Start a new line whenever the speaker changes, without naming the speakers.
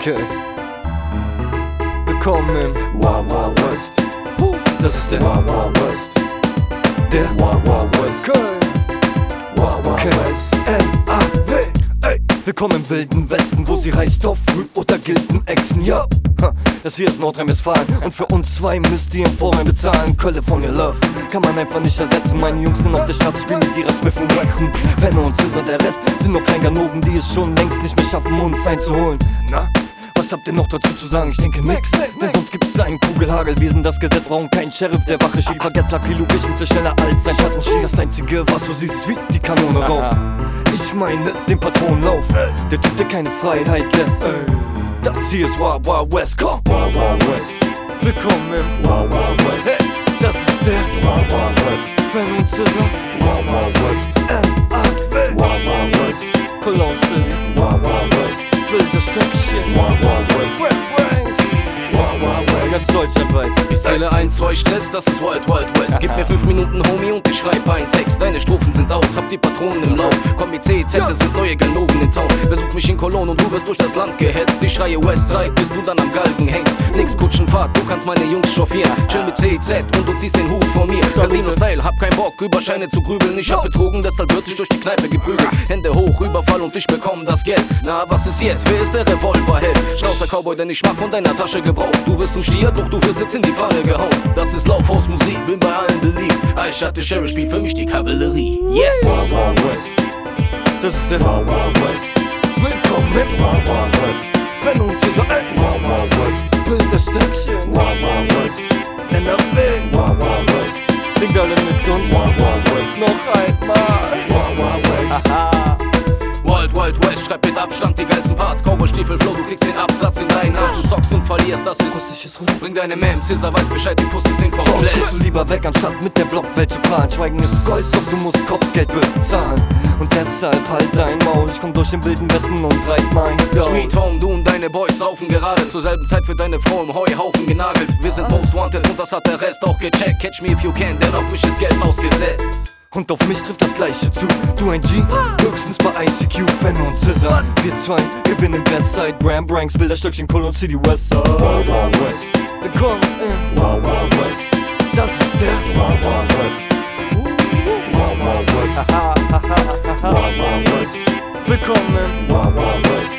Okay. Willkommen im
Wild Wild West.
Das ist der
Wild Wild West.
Der
Wild Wild West.
Köln.
Wild Wild West.
M-A-W. Ey. Willkommen im wilden Westen, wo sie reißt auf Rück oder Gilden Echsen. Ja, das hier ist Nordrhein-Westfalen und für uns zwei müsst ihr im Vorhinein bezahlen. California Love kann man einfach nicht ersetzen. Meine Jungs sind auf der Straße, spielen mit ihrer Smith & Wesson. Wenn uns ist der Rest sind nur Kleinganoven, die es schon längst nicht mehr schaffen, uns einzuholen. Na? Was habt ihr noch dazu zu sagen? Ich denke nix, denn sonst gibt's einen Kugelhagel. Wir sind das Gesetz, brauchen keinen Sheriff, der Wache steht. Vergesst Lucky Luke, ich bin sehr schneller als sein Schatten. Das einzige, was du siehst, ist wie die Kanone raucht. Ich meine den Patronenlauf, der Typ, der keine Freiheit lässt. Das hier ist Wild Wild West, komm!
Wild Wild West.
Willkommen im
Wild Wild West.
Hey, das ist der
Wild Wild West.
Fan und Scissor.
Wild Wild West.
M.A.W.
Wild Wild West.
Cologne City.
Wild Wild West.
Wilder Stöckchen.
Wild Wild West.
Ranks.
Wild Wild West.
Ganz deutschlandweit.
Ich zähle 1, 2 Stress, das ist Wild Wild West. Gib mir 5 Minuten, Homie, und ich schreib einen Text. Deine Strophen sind out, hab die Patronen im Lauf. Komm mit CZ, es sind neue Ganoven in Town. Besuch mich in Cologne und du wirst durch das Land gehetzt. Ich schreie Westside, bis du dann am Galgen hängst. Nix Kutschenfahrt, du kannst meine Jungs chauffieren. Chill mit CZ und du ziehst den Hut von mir. Casino-Style, hab kein Bock, über Scheine zu grübeln. Ich hab betrogen, deshalb wird sich durch die Kneipe geprügelt. Hände hoch, Überfall und ich bekomm das Geld. Na, was ist jetzt? Wer ist der Revolverheld? Schnauzer Cowboy, denn ich mach von deiner Tasche Gebrauch. Du wirst ein Stier, doch du wirst jetzt in die Pfanne gehauen. Das ist Laufhausmusik, bin bei allen beliebt. Ich hatte Sheriff, spielt für mich die Kavallerie. Yes!
Wild Wild West.
Das ist der
Wild Wild West.
Willkommen im
Wild Wild West.
Fan und Scissor.
Wild Wild West.
Wilder Stöckchen.
Wild Wild West.
NRW.
Wild Wild West.
Singt alle mit uns.
Wild Wild West.
Noch einmal.
Wild Wild West.
Wild Wild West, schreib mit Abstand die geilsten Parts. Cowboy-Stiefel, Flow, du kriegst den Absatz in deinen Arsch. Du zockst und verlierst, das ist. Bring deine Ma'am, Scissor, weiß Bescheid, die Pussys sind
Bei uns
komplett.
kommst du lieber weg, anstatt mit der Blockwelt zu planen. Schweigen ist Gold, doch du musst Kopfgeld bezahlen. Und deshalb halt dein Maul. Ich komm durch den wilden Westen und treib mein Gold.
Sweet Home, du und deine Boys saufen gerade. Zur selben Zeit für deine Frau im Heuhaufen genagelt. Wir sind most wanted und das hat der Rest auch gecheckt. Catch me if you can, denn auf mich ist Geld ausgesetzt.
Und auf mich trifft das Gleiche zu. Du ein G, höchstens bei ICQ, Fan und Scissor. Wir zwei gewinnen Westside, Grand Ranks, Bilderstöckchen, Cologne City, Westside.
Wild Wild West.
Willkommen in
Wild Wild West.
das ist der
Wild Wild West. Wild Wild West. Wild Wild West.
Willkommen in
Wild Wild West.